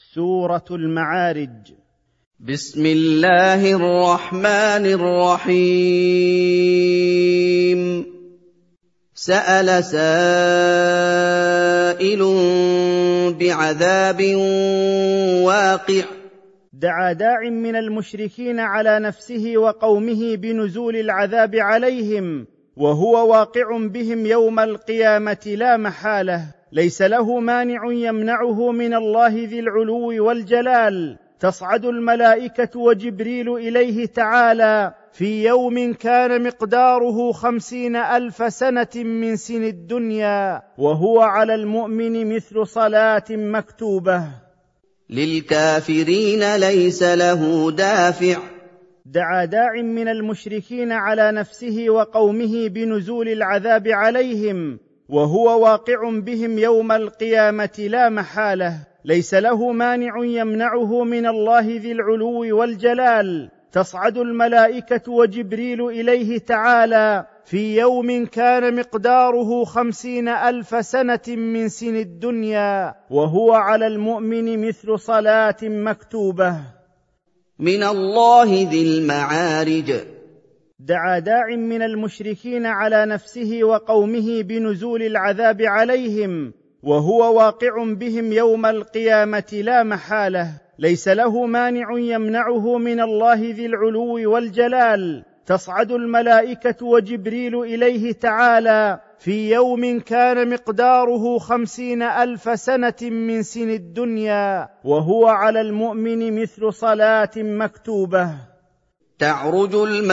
سورة المعارج. بسم الله الرحمن الرحيم. سأل سائل بعذاب واقع. دعا داع من المشركين على نفسه وقومه بنزول العذاب عليهم، وهو واقع بهم يوم القيامة لا محالة، ليس له مانع يمنعه من الله ذي العلو والجلال. تصعد الملائكة وجبريل إليه تعالى في يوم كان مقداره 50,000 سنة من سن الدنيا، وهو على المؤمن مثل صلاة مكتوبة. للكافرين ليس له دافع. دعا داع من المشركين على نفسه وقومه بنزول العذاب عليهم، وهو واقع بهم يوم القيامة لا محالة، ليس له مانع يمنعه من الله ذي العلو والجلال. تصعد الملائكة وجبريل إليه تعالى في يوم كان مقداره 50,000 سنة من سن الدنيا، وهو على المؤمن مثل صلاة مكتوبة. من الله ذي المعارج. دعا داع من المشركين على نفسه وقومه بنزول العذاب عليهم، وهو واقع بهم يوم القيامة لا محالة، ليس له مانع يمنعه من الله ذي العلو والجلال. تصعد الملائكة وجبريل إليه تعالى في يوم كان مقداره 50,000 سنة من سن الدنيا، وهو على المؤمن مثل صلاة مكتوبة. تعرج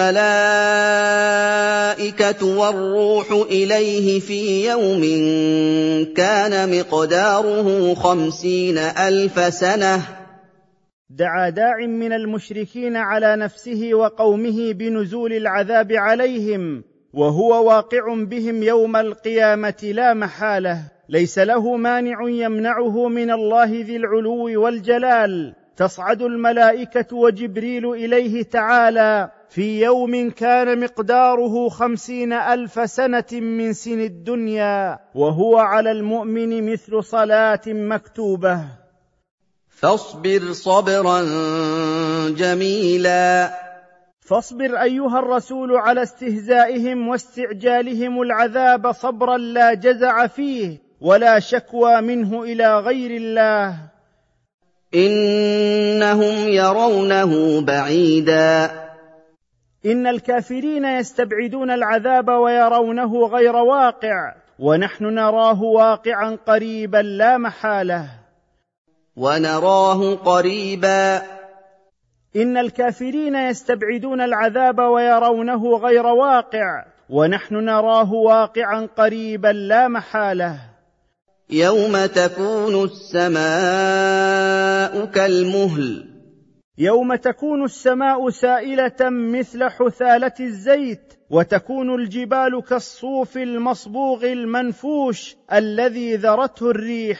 الملائكة والروح إليه في يوم كان مقداره 50,000 سنة. دعا داع من المشركين على نفسه وقومه بنزول العذاب عليهم، وهو واقع بهم يوم القيامة لا محالة، ليس له مانع يمنعه من الله ذي العلو والجلال. تصعد الملائكة وجبريل إليه تعالى في يوم كان مقداره 50,000 سنة من سن الدنيا، وهو على المؤمن مثل صلاة مكتوبة. فاصبر صبرا جميلا. فاصبر أيها الرسول على استهزائهم واستعجالهم العذاب صبرا لا جزع فيه ولا شكوى منه إلى غير الله. إنهم يرونه بعيدا. إن الكافرين يستبعدون العذاب ويرونه غير واقع، ونحن نراه واقعا قريبا لا محالة. ونراه قريبا. إن الكافرين يستبعدون العذاب ويرونه غير واقع، ونحن نراه واقعا قريبا لا محالة. يوم تكون السماء كالمهل. يوم تكون السماء سائلة مثل حثالة الزيت، وتكون الجبال كالصوف المصبوغ المنفوش الذي ذرته الريح.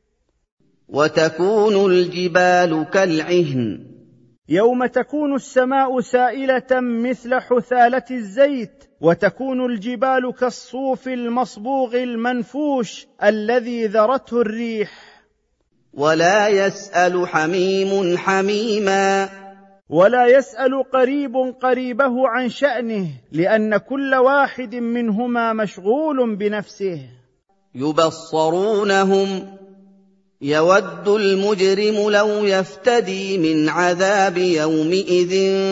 وتكون الجبال كالعهن. يوم تكون السماء سائلة مثل حثالة الزيت، وتكون الجبال كالصوف المصبوغ المنفوش الذي ذرته الريح. ولا يسأل حميم حميما. ولا يسأل قريب قريبه عن شأنه، لأن كل واحد منهما مشغول بنفسه. يبصرونهم. يود المجرم لو يفتدي من عذاب يومئذ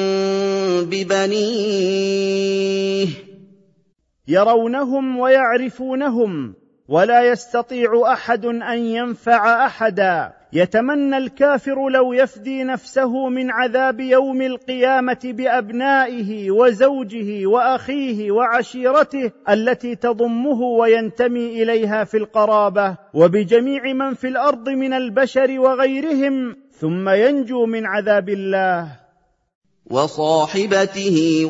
ببنيه. يرونهم ويعرفونهم، ولا يستطيع أحد أن ينفع أحدا. يتمنى الكافر لو يفدي نفسه من عذاب يوم القيامة بأبنائه وزوجه وأخيه وعشيرته التي تضمه وينتمي إليها في القرابة، وبجميع من في الأرض من البشر وغيرهم، ثم ينجو من عذاب الله. وصاحبته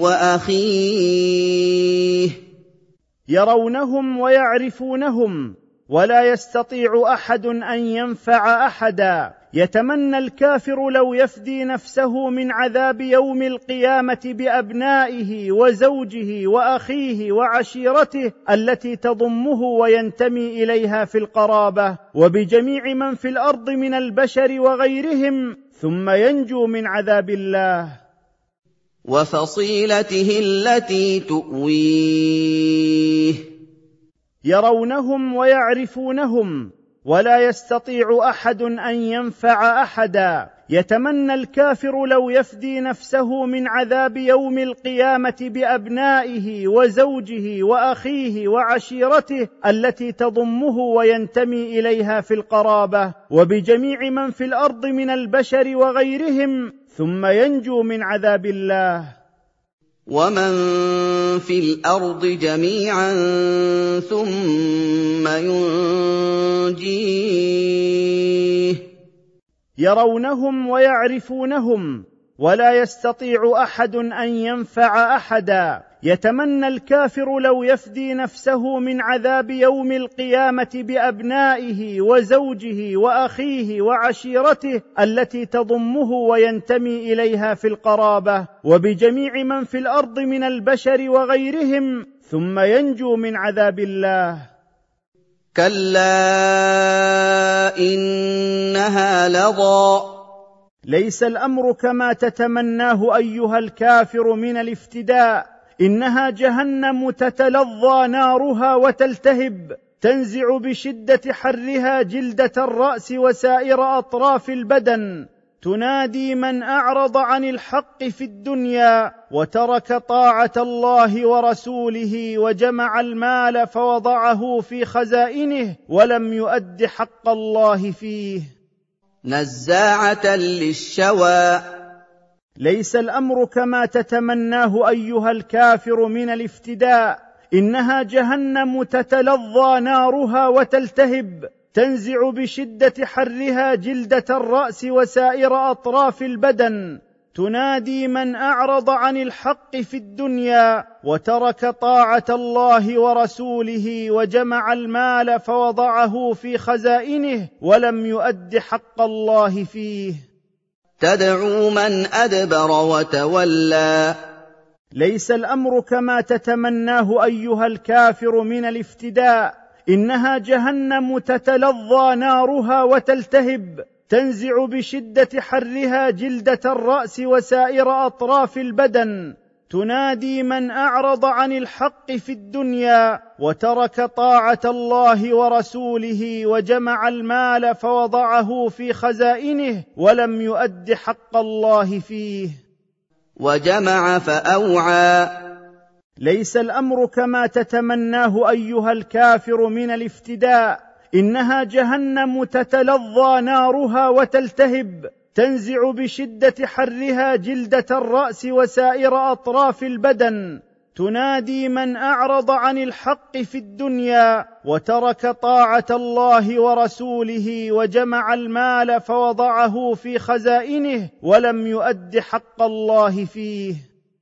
وأخيه. يرونهم ويعرفونهم، ولا يستطيع أحد أن ينفع أحدا. يتمنى الكافر لو يفدي نفسه من عذاب يوم القيامة بأبنائه وزوجه وأخيه وعشيرته التي تضمه وينتمي إليها في القرابة، وبجميع من في الأرض من البشر وغيرهم، ثم ينجو من عذاب الله. وفصيلته التي تؤويه. يرونهم ويعرفونهم ولا يستطيع أحد أن ينفع أحدا. يتمنى الكافر لو يفدي نفسه من عذاب يوم القيامة بأبنائه وزوجه وأخيه وعشيرته التي تضمه وينتمي إليها في القرابة، وبجميع من في الأرض من البشر وغيرهم، ثم ينجو من عذاب الله. ومن في الأرض جميعا ثم ينجيه. يرونهم ويعرفونهم ولا يستطيع أحد أن ينفع أحدا. يتمنى الكافر لو يفدي نفسه من عذاب يوم القيامة بأبنائه وزوجه وأخيه وعشيرته التي تضمه وينتمي إليها في القرابة، وبجميع من في الأرض من البشر وغيرهم، ثم ينجو من عذاب الله. كلا إنها لظى. ليس الأمر كما تتمناه أيها الكافر من الافتداء. إنها جهنم تتلظى نارها وتلتهب، تنزع بشدة حرها جلدة الرأس وسائر أطراف البدن، تنادي من أعرض عن الحق في الدنيا وترك طاعة الله ورسوله وجمع المال فوضعه في خزائنه ولم يؤد حق الله فيه. نزاعة للشوى. ليس الأمر كما تتمناه أيها الكافر من الافتداء. إنها جهنم تتلظى نارها وتلتهب، تنزع بشدة حرها جلدة الرأس وسائر أطراف البدن، تنادي من أعرض عن الحق في الدنيا وترك طاعة الله ورسوله وجمع المال فوضعه في خزائنه ولم يؤد حق الله فيه. تدعو من أدبر وتولى. ليس الأمر كما تتمناه أيها الكافر من الافتداء. إنها جهنم تتلظى نارها وتلتهب، تنزع بشدة حرها جلدة الرأس وسائر أطراف البدن، تنادي من أعرض عن الحق في الدنيا وترك طاعة الله ورسوله وجمع المال فوضعه في خزائنه ولم يؤد حق الله فيه. وجمع فأوعى. ليس الأمر كما تتمناه أيها الكافر من الافتداء. إنها جهنم تتلظى نارها وتلتهب، تنزع بشدة حرها جلدة الرأس وسائر أطراف البدن، تنادي من أعرض عن الحق في الدنيا وترك طاعة الله ورسوله وجمع المال فوضعه في خزائنه ولم يؤد حق الله فيه.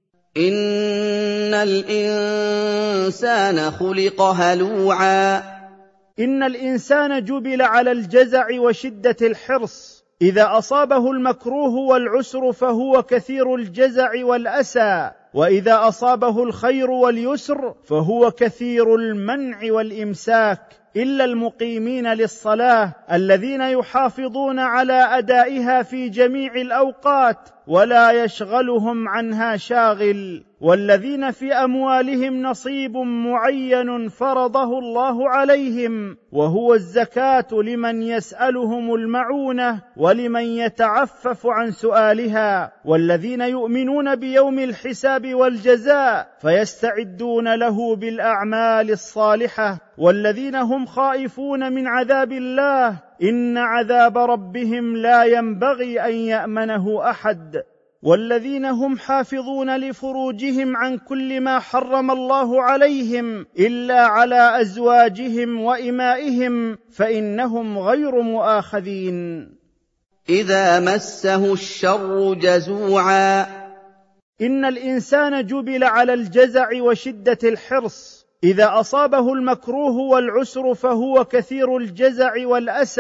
إن الإنسان خلق هلوعا. إن الإنسان جبل على الجزع وشدة الحرص. إذا أصابه المكروه والعسر فهو كثير الجزع والأسى، وإذا أصابه الخير واليسر فهو كثير المنع والإمساك، إلا المقيمين للصلاة الذين يحافظون على أدائها في جميع الأوقات ولا يشغلهم عنها شاغل، والذين في أموالهم نصيب معين فرضه الله عليهم، وهو الزكاة لمن يسألهم المعونة ولمن يتعفف عن سؤالها، والذين يؤمنون بيوم الحساب والجزاء فيستعدون له بالأعمال الصالحة، والذين هم خائفون من عذاب الله إن عذاب ربهم لا ينبغي أن يأمنه أحد، والذين هم حافظون لفروجهم عن كل ما حرم الله عليهم إلا على أزواجهم وإمائهم فإنهم غير مؤاخذين. إذا مسه الشر جزوعا. إن الإنسان جبل على الجزع وشدة الحرص. إذا أصابه المكروه والعسر فهو كثير الجزع والأسى،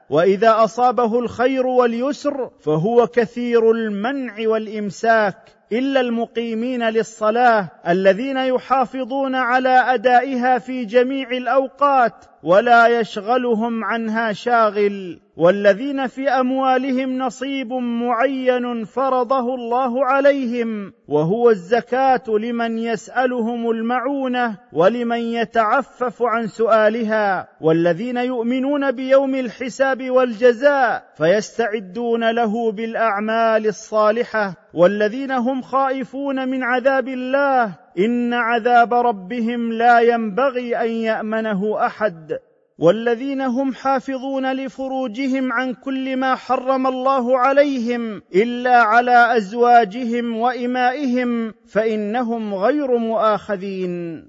وإذا أصابه الخير واليسر فهو كثير المنع والإمساك، إلا المقيمين للصلاة الذين يحافظون على أدائها في جميع الأوقات ولا يشغلهم عنها شاغل، والذين في أموالهم نصيب معين فرضه الله عليهم، وهو الزكاة لمن يسألهم المعونة ولمن يتعفف عن سؤالها، والذين يؤمنون بيوم الحساب والجزاء فيستعدون له بالأعمال الصالحة، والذين هم خائفون من عذاب الله، إن عذاب ربهم لا ينبغي أن يأمنه أحد، والذين هم حافظون لفروجهم عن كل ما حرم الله عليهم إلا على أزواجهم وإمائهم فإنهم غير مؤاخذين.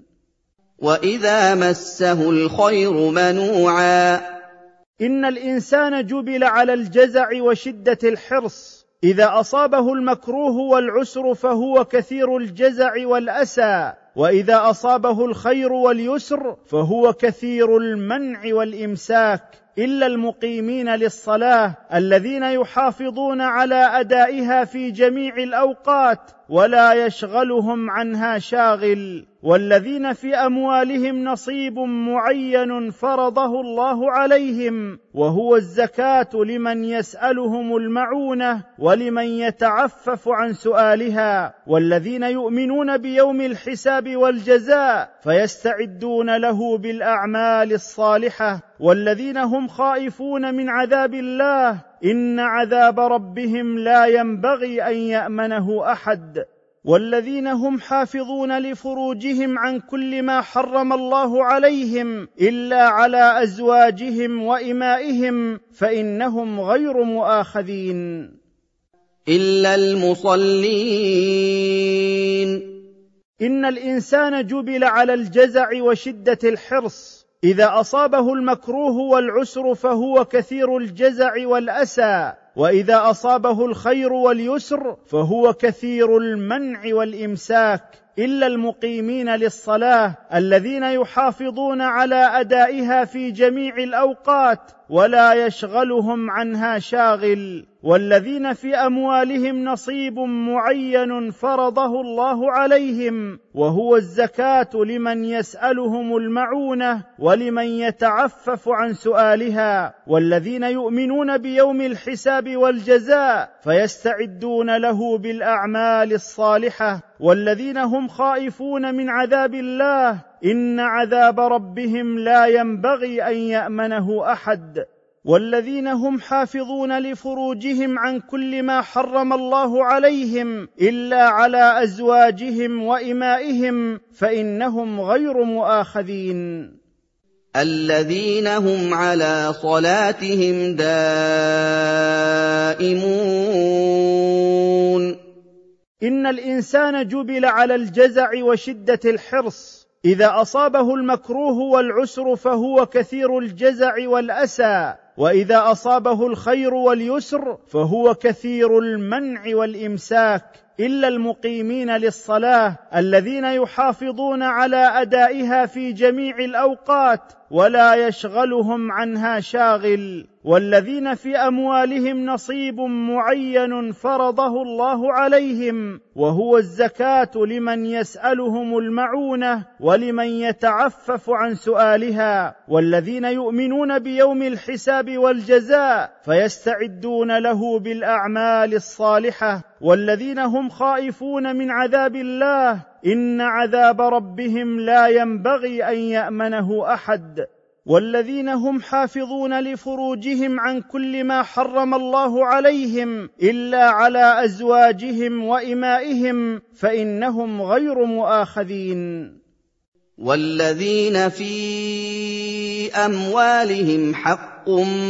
وإذا مسه الخير منوعا. إن الإنسان جبل على الجزع وشدة الحرص، إذا أصابه المكروه والعسر فهو كثير الجزع والأسى، وإذا أصابه الخير واليسر فهو كثير المنع والإمساك، إلا المقيمين للصلاة الذين يحافظون على أدائها في جميع الأوقات ولا يشغلهم عنها شاغل، والذين في أموالهم نصيب معين فرضه الله عليهم، وهو الزكاة لمن يسألهم المعونة ولمن يتعفف عن سؤالها، والذين يؤمنون بيوم الحساب والجزاء فيستعدون له بالأعمال الصالحة، والذين هم خائفون من عذاب الله، إن عذاب ربهم لا ينبغي أن يأمنه أحد، والذين هم حافظون لفروجهم عن كل ما حرم الله عليهم إلا على أزواجهم وإمائهم فإنهم غير مؤاخذين. إلا المصلين. إن الإنسان جبل على الجزع وشدة الحرص، إذا أصابه المكروه والعسر فهو كثير الجزع والأسى، وإذا أصابه الخير واليسر فهو كثير المنع والإمساك، إلا المقيمين للصلاة الذين يحافظون على أدائها في جميع الأوقات ولا يشغلهم عنها شاغل، والذين في أموالهم نصيب معين فرضه الله عليهم، وهو الزكاة لمن يسألهم المعونة ولمن يتعفف عن سؤالها، والذين يؤمنون بيوم الحساب والجزاء فيستعدون له بالأعمال الصالحة، والذين هم خائفون من عذاب الله، إن عذاب ربهم لا ينبغي أن يأمنه أحد، والذين هم حافظون لفروجهم عن كل ما حرم الله عليهم إلا على أزواجهم وإمائهم فإنهم غير مؤاخذين. الذين هم على صلاتهم دائمون. إن الإنسان جبل على الجزع وشدة الحرص، إذا أصابه المكروه والعسر فهو كثير الجزع والأسى، وإذا أصابه الخير واليسر فهو كثير المنع والإمساك، إلا المقيمين للصلاة الذين يحافظون على أدائها في جميع الأوقات ولا يشغلهم عنها شاغل، والذين في أموالهم نصيب معين فرضه الله عليهم، وهو الزكاة لمن يسألهم المعونة ولمن يتعفف عن سؤالها، والذين يؤمنون بيوم الحساب والجزاء فيستعدون له بالأعمال الصالحة، والذين هم خائفون من عذاب الله، إن عذاب ربهم لا ينبغي أن يأمنه أحد، والذين هم حافظون لفروجهم عن كل ما حرم الله عليهم إلا على أزواجهم وإمائهم فإنهم غير مؤاخذين. والذين في أموالهم حق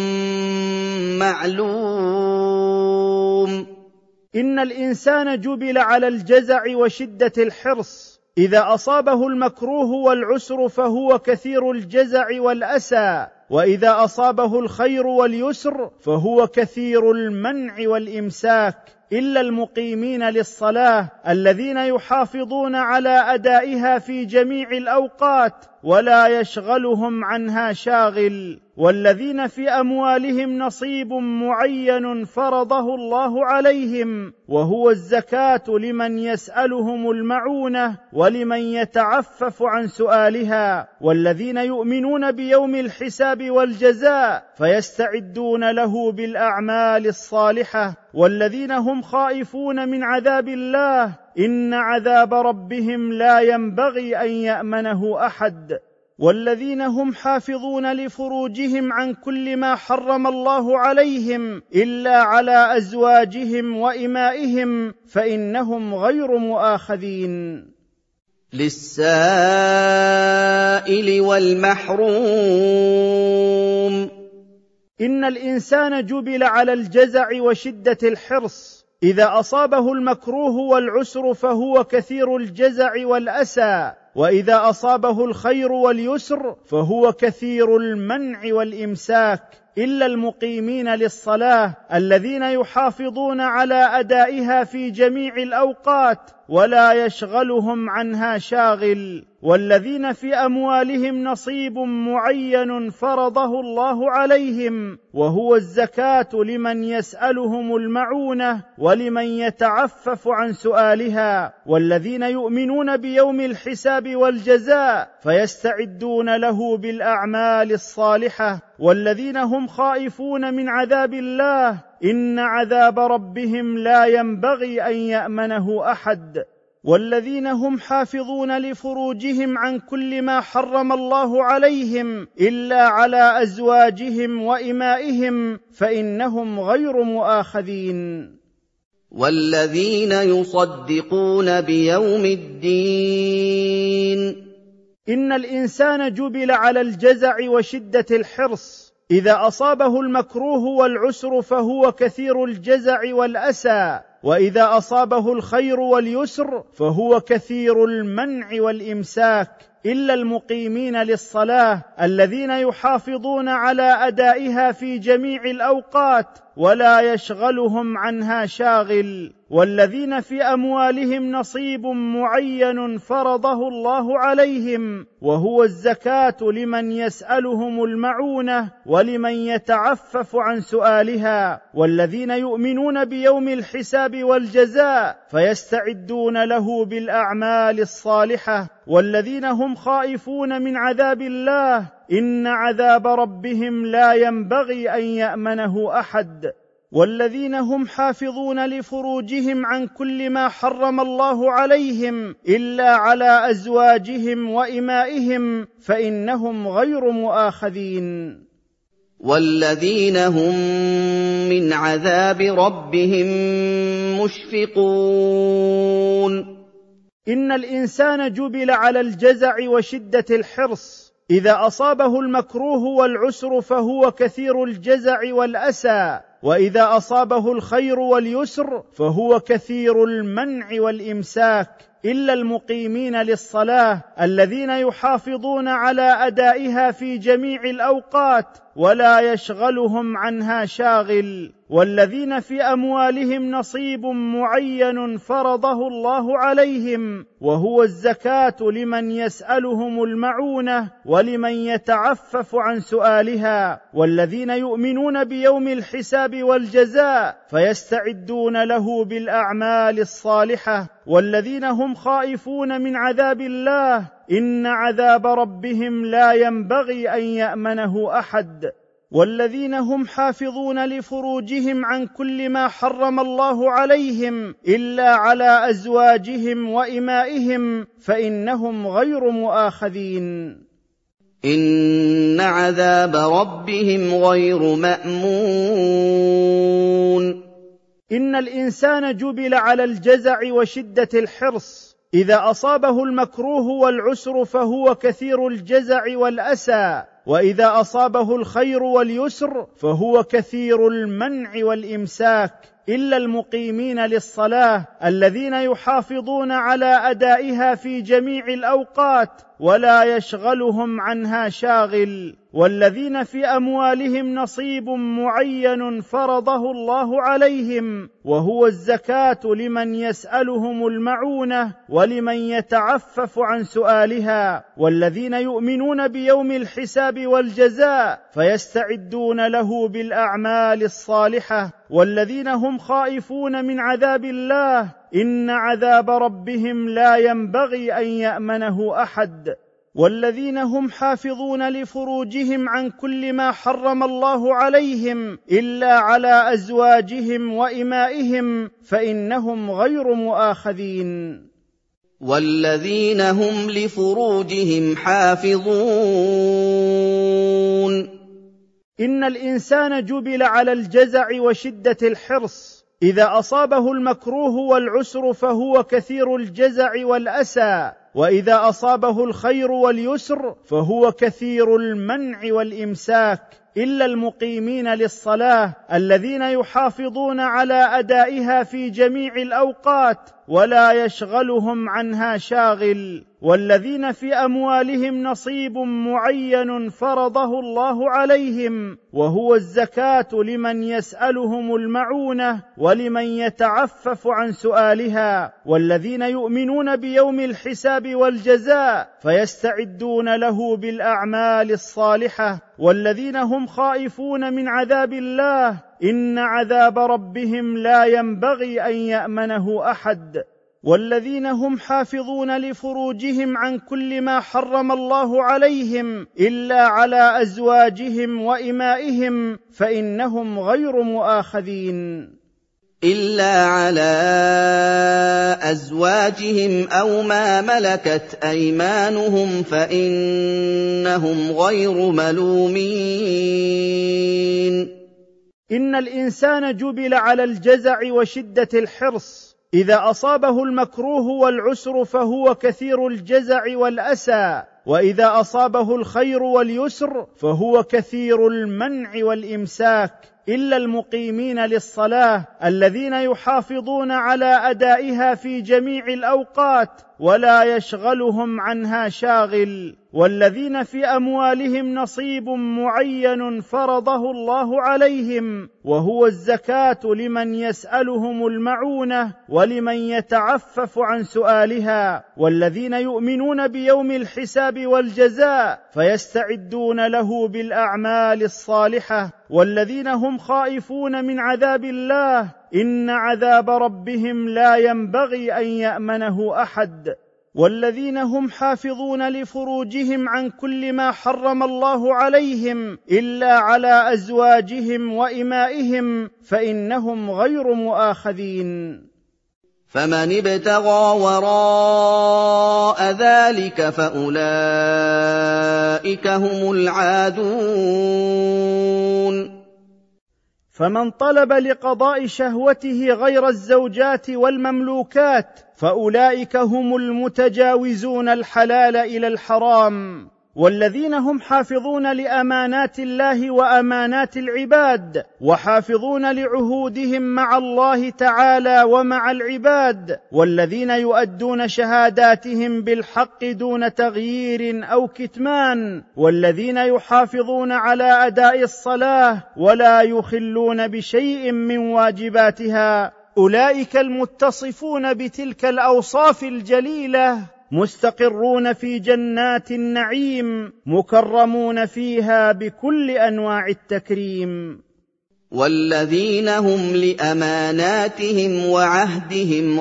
معلوم. إن الإنسان جبل على الجزع وشدة الحرص، إذا أصابه المكروه والعسر فهو كثير الجزع والأسى، وإذا أصابه الخير واليسر فهو كثير المنع والإمساك، إلا المقيمين للصلاة الذين يحافظون على أدائها في جميع الأوقات ولا يشغلهم عنها شاغل، والذين في أموالهم نصيب معين فرضه الله عليهم، وهو الزكاة لمن يسألهم المعونة ولمن يتعفف عن سؤالها، والذين يؤمنون بيوم الحساب والجزاء فيستعدون له بالأعمال الصالحة، والذين هم خائفون من عذاب الله إن عذاب ربهم لا ينبغي أن يأمنه أحد، والذين هم حافظون لفروجهم عن كل ما حرم الله عليهم إلا على أزواجهم وإمائهم فإنهم غير مؤاخذين. للسائل والمحروم. إن الإنسان جبل على الجزع وشدة الحرص، إذا أصابه المكروه والعسر فهو كثير الجزع والأسى، وإذا أصابه الخير واليسر فهو كثير المنع والإمساك، إلا المقيمين للصلاة الذين يحافظون على أدائها في جميع الأوقات ولا يشغلهم عنها شاغل، والذين في أموالهم نصيب معين فرضه الله عليهم، وهو الزكاة لمن يسألهم المعونة ولمن يتعفف عن سؤالها، والذين يؤمنون بيوم الحساب والجزاء فيستعدون له بالأعمال الصالحة، والذين هم خائفون من عذاب الله إن عذاب ربهم لا ينبغي أن يأمنه أحد، والذين هم حافظون لفروجهم عن كل ما حرم الله عليهم إلا على أزواجهم وإمائهم فإنهم غير مؤاخذين. والذين يصدقون بيوم الدين. إن الإنسان جبل على الجزع وشدة الحرص، إذا أصابه المكروه والعسر فهو كثير الجزع والأسى، وإذا أصابه الخير واليسر فهو كثير المنع والإمساك، إلا المقيمين للصلاة الذين يحافظون على أدائها في جميع الأوقات ولا يشغلهم عنها شاغل، والذين في أموالهم نصيب معين فرضه الله عليهم، وهو الزكاة لمن يسألهم المعونة ولمن يتعفف عن سؤالها، والذين يؤمنون بيوم الحساب والجزاء فيستعدون له بالأعمال الصالحة، والذين هم خائفون من عذاب الله إن عذاب ربهم لا ينبغي أن يأمنه أحد، والذين هم حافظون لفروجهم عن كل ما حرم الله عليهم إلا على أزواجهم وإمائهم فإنهم غير مؤاخذين. والذين هم من عذاب ربهم مشفقون. إن الإنسان جبل على الجزع وشدة الحرص، إذا أصابه المكروه والعسر فهو كثير الجزع والأسى، وإذا أصابه الخير واليسر فهو كثير المنع والإمساك، إلا المقيمين للصلاة الذين يحافظون على أدائها في جميع الأوقات ولا يشغلهم عنها شاغل، والذين في أموالهم نصيب معين فرضه الله عليهم، وهو الزكاة لمن يسألهم المعونة ولمن يتعفف عن سؤالها، والذين يؤمنون بيوم الحساب والجزاء فيستعدون له بالأعمال الصالحة، والذين هم خائفون من عذاب الله إن عذاب ربهم لا ينبغي أن يأمنه أحد، والذين هم حافظون لفروجهم عن كل ما حرم الله عليهم إلا على أزواجهم وإمائهم فإنهم غير مؤاخذين. إن عذاب ربهم غير مأمون. إن الإنسان جبل على الجزع وشدة الحرص، إذا أصابه المكروه والعسر فهو كثير الجزع والأسى، وإذا أصابه الخير واليسر فهو كثير المنع والإمساك، إلا المقيمين للصلاة الذين يحافظون على أدائها في جميع الأوقات ولا يشغلهم عنها شاغل، والذين في أموالهم نصيب معين فرضه الله عليهم، وهو الزكاة لمن يسألهم المعونة ولمن يتعفف عن سؤالها، والذين يؤمنون بيوم الحساب والجزاء فيستعدون له بالأعمال الصالحة، والذين هم خائفون من عذاب الله إن عذاب ربهم لا ينبغي أن يأمنه أحد، والذين هم حافظون لفروجهم عن كل ما حرم الله عليهم إلا على أزواجهم وإمائهم فإنهم غير مؤاخذين، والذين هم لفروجهم حافظون. إن الإنسان جبل على الجزع وشدة الحرص، إذا أصابه المكروه والعسر فهو كثير الجزع والأسى، وإذا أصابه الخير واليسر فهو كثير المنع والإمساك، إلا المقيمين للصلاة الذين يحافظون على أدائها في جميع الأوقات ولا يشغلهم عنها شاغل، والذين في أموالهم نصيب معين فرضه الله عليهم، وهو الزكاة لمن يسألهم المعونة ولمن يتعفف عن سؤالها، والذين يؤمنون بيوم الحساب والجزاء فيستعدون له بالأعمال الصالحة، والذين هم خائفون من عذاب الله إن عذاب ربهم لا ينبغي أن يأمنه أحد، والذين هم حافظون لفروجهم عن كل ما حرم الله عليهم إلا على أزواجهم وإمائهم فإنهم غير مؤاخذين، إلا على أزواجهم أو ما ملكت أيمانهم فإنهم غير ملومين. إن الإنسان جبل على الجزع وشدة الحرص، إذا أصابه المكروه والعسر فهو كثير الجزع والأسى، وإذا أصابه الخير واليسر فهو كثير المنع والإمساك، إلا المقيمين للصلاة الذين يحافظون على أدائها في جميع الأوقات ولا يشغلهم عنها شاغل، والذين في أموالهم نصيب معين فرضه الله عليهم، وهو الزكاة لمن يسألهم المعونة ولمن يتعفف عن سؤالها، والذين يؤمنون بيوم الحساب والجزاء فيستعدون له بالأعمال الصالحة، والذين هم خائفون من عذاب الله إن عذاب ربهم لا ينبغي أن يأمنه أحد، والذين هم حافظون لفروجهم عن كل ما حرم الله عليهم إلا على أزواجهم وإمائهم فإنهم غير مؤاخذين. فمن ابتغى وراء ذلك فأولئك هم العادون. فمن طلب لقضاء شهوته غير الزوجات والمملوكات فأولئك هم المتجاوزون الحلال إلى الحرام، والذين هم حافظون لأمانات الله وأمانات العباد، وحافظون لعهودهم مع الله تعالى ومع العباد، والذين يؤدون شهاداتهم بالحق دون تغيير أو كتمان، والذين يحافظون على أداء الصلاة ولا يخلون بشيء من واجباتها، أولئك المتصفون بتلك الأوصاف الجليلة مستقرون في جنات النعيم مكرمون فيها بكل أنواع التكريم. والذين هم لأماناتهم وعهدهم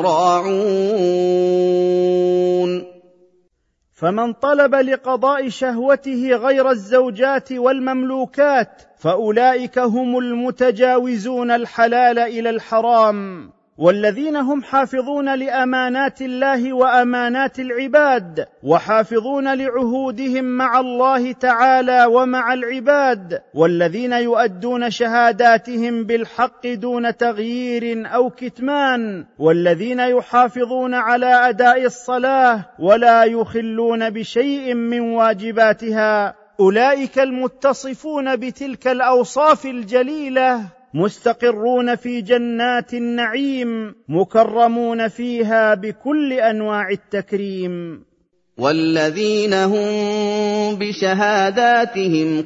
راعون. فمن طلب لقضاء شهوته غير الزوجات والمملوكات فأولئك هم المتجاوزون الحلال إلى الحرام، والذين هم حافظون لأمانات الله وأمانات العباد، وحافظون لعهودهم مع الله تعالى ومع العباد، والذين يؤدون شهاداتهم بالحق دون تغيير أو كتمان، والذين يحافظون على أداء الصلاة ولا يخلون بشيء من واجباتها، أولئك المتصفون بتلك الأوصاف الجليلة مستقرون في جنات النعيم مكرمون فيها بكل أنواع التكريم. والذين هم بشهاداتهم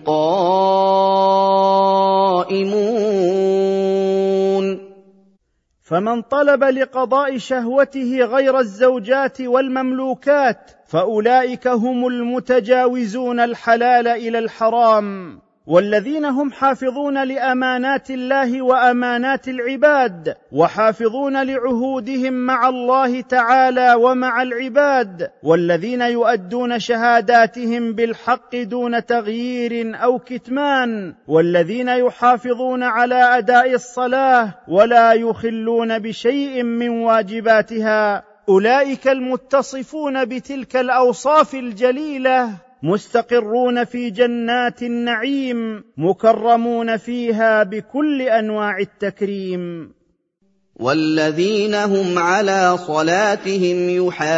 قائمون فمن طلب لقضاء شهوته غير الزوجات والمملوكات فأولئك هم المتجاوزون الحلال إلى الحرام، والذين هم حافظون لأمانات الله وأمانات العباد وحافظون لعهودهم مع الله تعالى ومع العباد، والذين يؤدون شهاداتهم بالحق دون تغيير أو كتمان، والذين يحافظون على أداء الصلاة ولا يخلون بشيء من واجباتها، أولئك المتصفون بتلك الأوصاف الجليلة مستقرون في جنات النعيم مكرمون فيها بكل أنواع التكريم. والذين هم على صلاتهم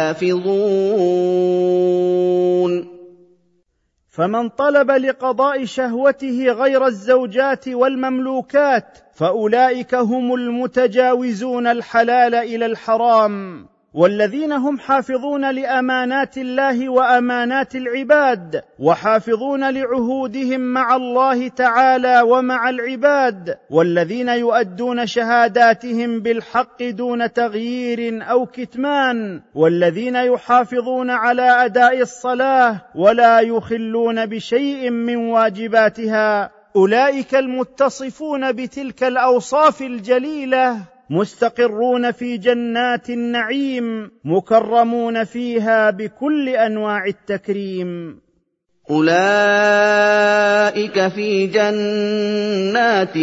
يحافظون فمن طلب لقضاء شهوته غير الزوجات والمملوكات فأولئك هم المتجاوزون الحلال إلى الحرام، والذين هم حافظون لأمانات الله وأمانات العباد وحافظون لعهودهم مع الله تعالى ومع العباد، والذين يؤدون شهاداتهم بالحق دون تغيير أو كتمان، والذين يحافظون على أداء الصلاة ولا يخلون بشيء من واجباتها، أولئك المتصفون بتلك الأوصاف الجليلة مستقرون في جنات النعيم مكرمون فيها بكل أنواع التكريم. أولئك في جنات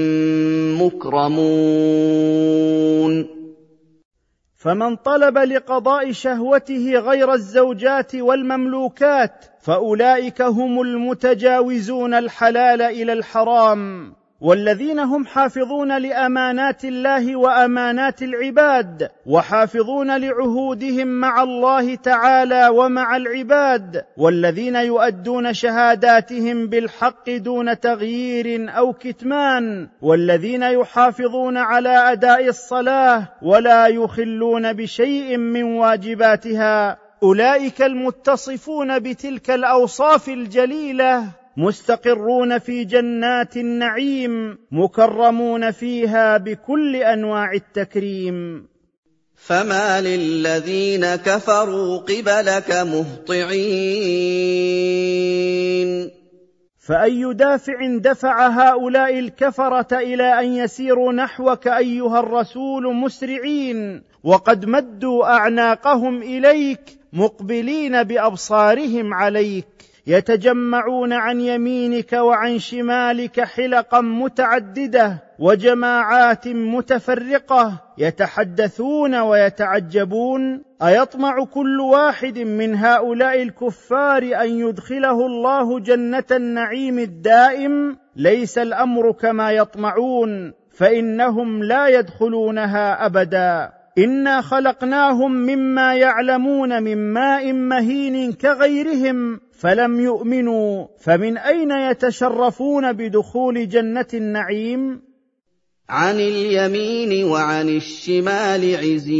مكرمون فمن طلب لقضاء شهوته غير الزوجات والمملوكات فأولئك هم المتجاوزون الحلال إلى الحرام، والذين هم حافظون لأمانات الله وأمانات العباد وحافظون لعهودهم مع الله تعالى ومع العباد، والذين يؤدون شهاداتهم بالحق دون تغيير أو كتمان، والذين يحافظون على أداء الصلاة ولا يخلون بشيء من واجباتها، أولئك المتصفون بتلك الأوصاف الجليلة مستقرون في جنات النعيم مكرمون فيها بكل أنواع التكريم. فما للذين كفروا قبلك مهطعين فأي دافع دفع هؤلاء الكفرة إلى أن يسيروا نحوك أيها الرسول مسرعين وقد مدوا أعناقهم إليك مقبلين بأبصارهم عليك، يتجمعون عن يمينك وعن شمالك حلقا متعددة وجماعات متفرقة يتحدثون ويتعجبون؟ أيطمع كل واحد من هؤلاء الكفار أن يدخله الله جنة النعيم الدائم؟ ليس الأمر كما يطمعون، فإنهم لا يدخلونها أبدا. إنا خلقناهم مما يعلمون من ماء مهين كغيرهم فلم يؤمنوا، فمن أين يتشرفون بدخول جنة النعيم؟ عن اليمين وعن الشمال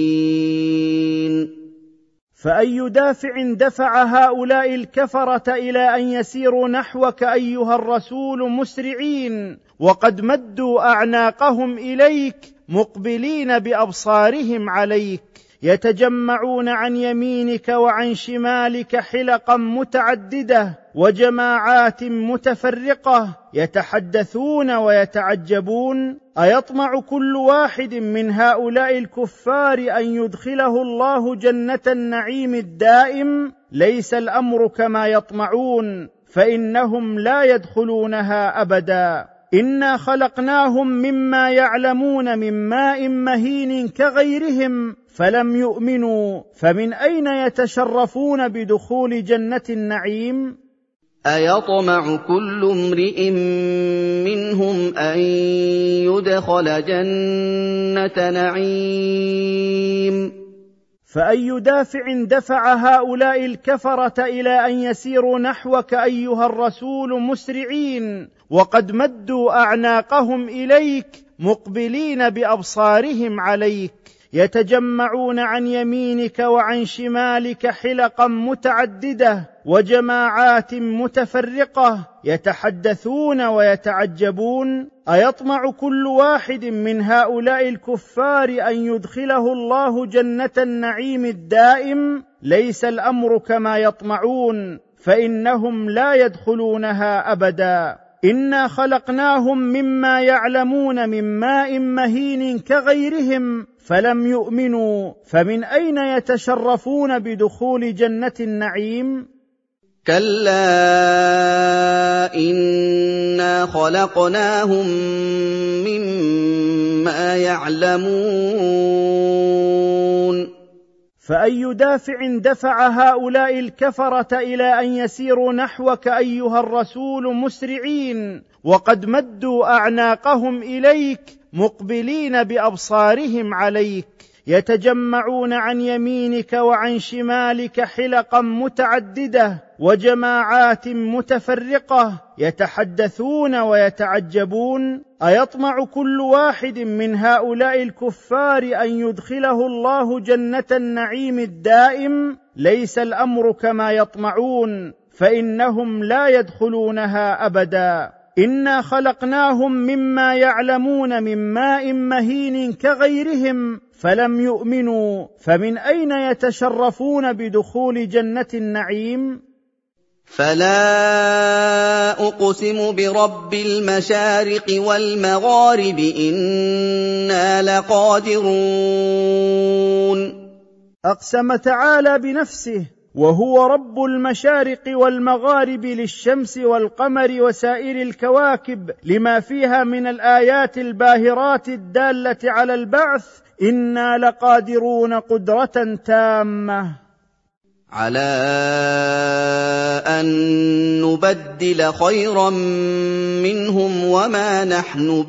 عزين. فأي دافع دفع هؤلاء الكفرة إلى أن يسيروا نحوك أيها الرسول مسرعين وقد مدوا أعناقهم إليك مقبلين بأبصارهم عليك، يتجمعون عن يمينك وعن شمالك حلقا متعددة وجماعات متفرقة يتحدثون ويتعجبون؟ أيطمع كل واحد من هؤلاء الكفار أن يدخله الله جنة النعيم الدائم؟ ليس الأمر كما يطمعون، فإنهم لا يدخلونها أبدا. إنا خلقناهم مما يعلمون من ماء مهين كغيرهم فلم يؤمنوا، فمن أين يتشرفون بدخول جنة النعيم؟ أيطمع كل امرئ منهم أن يدخل جنة نعيم؟ فأي دافع دفع هؤلاء الكفرة إلى أن يسيروا نحوك أيها الرسول مسرعين وقد مدوا أعناقهم إليك مقبلين بأبصارهم عليك، يتجمعون عن يمينك وعن شمالك حلقا متعددة وجماعات متفرقة، يتحدثون ويتعجبون. أيطمع كل واحد من هؤلاء الكفار أن يدخله الله جنة النعيم الدائم؟ ليس الأمر كما يطمعون، فإنهم لا يدخلونها أبدا. إنا خلقناهم مما يعلمون من ماء مهين كغيرهم فلم يؤمنوا، فمن أين يتشرفون بدخول جنة النعيم؟ كلا إنا خلقناهم مما يعلمون. فأي دافع دفع هؤلاء الكفرة إلى أن يسيروا نحوك أيها الرسول مسرعين وقد مدوا أعناقهم إليك مقبلين بأبصارهم عليك، يتجمعون عن يمينك وعن شمالك حلقا متعددة وجماعات متفرقة، يتحدثون ويتعجبون. أيطمع كل واحد من هؤلاء الكفار أن يدخله الله جنة النعيم الدائم؟ ليس الأمر كما يطمعون، فإنهم لا يدخلونها أبدا. إنا خلقناهم مما يعلمون من ماء مهين كغيرهم فلم يؤمنوا، فمن أين يتشرفون بدخول جنة النعيم؟ فلا أقسم برب المشارق والمغارب إنا لقادرون. أقسم تعالى بنفسه وهو رب المشارق والمغارب للشمس والقمر وسائر الكواكب لما فيها من الآيات الباهرات الدالة على البعث. إنا لقادرون قدرة تامة على أن نبدل خيرا منهم وما نحن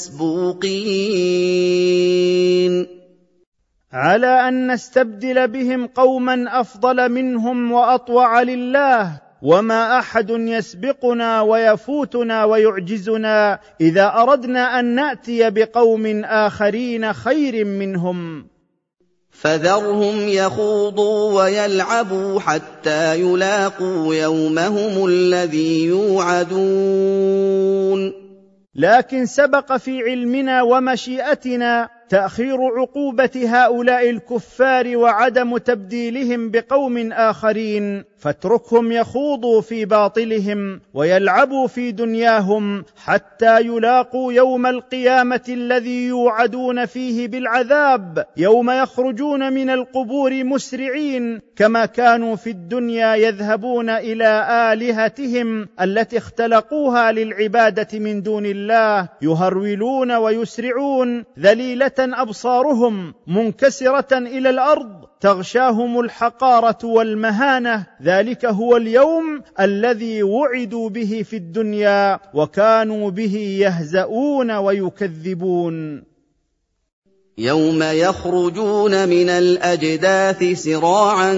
بمسبوقين. على أن نستبدل بهم قوما أفضل منهم وأطوع لله، وما أحد يسبقنا ويفوتنا ويعجزنا إذا أردنا أن نأتي بقوم آخرين خير منهم. فذرهم يخوضوا ويلعبوا حتى يلاقوا يومهم الذي يوعدون. لكن سبق في علمنا ومشيئتنا تأخير عقوبة هؤلاء الكفار وعدم تبديلهم بقوم آخرين، فاتركهم يخوضوا في باطلهم ويلعبوا في دنياهم حتى يلاقوا يوم القيامة الذي يوعدون فيه بالعذاب، يوم يخرجون من القبور مسرعين كما كانوا في الدنيا يذهبون إلى آلهتهم التي اختلقوها للعبادة من دون الله، يهرولون ويسرعون ذليلة أبصارهم منكسرة إلى الأرض، تغشاهم الحقارة والمهانة. ذلك هو اليوم الذي وعدوا به في الدنيا وكانوا به يهزؤون ويكذبون. يوم يخرجون من الأجداث سراعا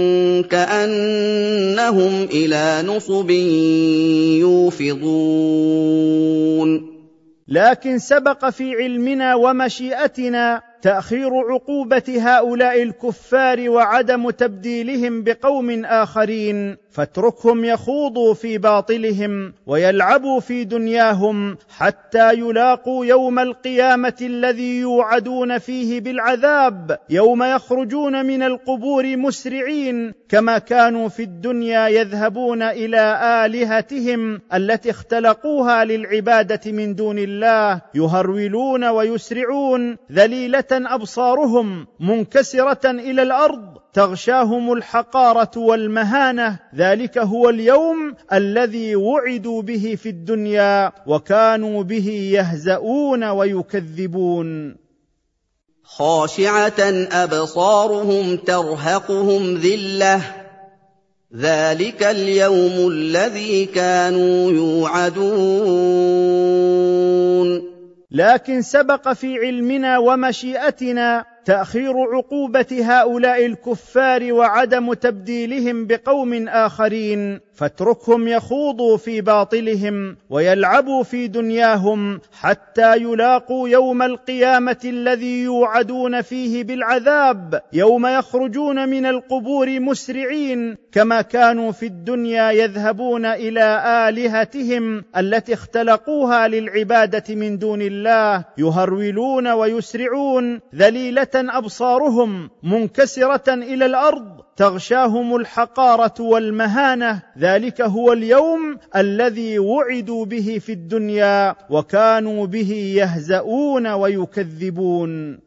كأنهم إلى نصب يوفضون. لكن سبق في علمنا ومشيئتنا تأخير عقوبة هؤلاء الكفار وعدم تبديلهم بقوم آخرين، فاتركهم يخوضوا في باطلهم ويلعبوا في دنياهم حتى يلاقوا يوم القيامة الذي يوعدون فيه بالعذاب، يوم يخرجون من القبور مسرعين كما كانوا في الدنيا يذهبون إلى آلهتهم التي اختلقوها للعبادة من دون الله، يهرولون ويسرعون ذليلة أبصارهم منكسرة إلى الأرض، تغشاهم الحقارة والمهانة. ذلك هو اليوم الذي وعدوا به في الدنيا وكانوا به يهزؤون ويكذبون. خاشعة أبصارهم ترهقهم ذلة ذلك اليوم الذي كانوا يوعدون. لكن سبق في علمنا ومشيئتنا تأخير عقوبة هؤلاء الكفار وعدم تبديلهم بقوم آخرين، فاتركهم يخوضوا في باطلهم ويلعبوا في دنياهم حتى يلاقوا يوم القيامة الذي يوعدون فيه بالعذاب، يوم يخرجون من القبور مسرعين كما كانوا في الدنيا يذهبون إلى آلهتهم التي اختلقوها للعبادة من دون الله، يهرولون ويسرعون ذليلة أبصارهم منكسرة إلى الأرض، تغشاهم الحقارة والمهانة. ذلك هو اليوم الذي وعدوا به في الدنيا وكانوا به يهزؤون ويكذبون.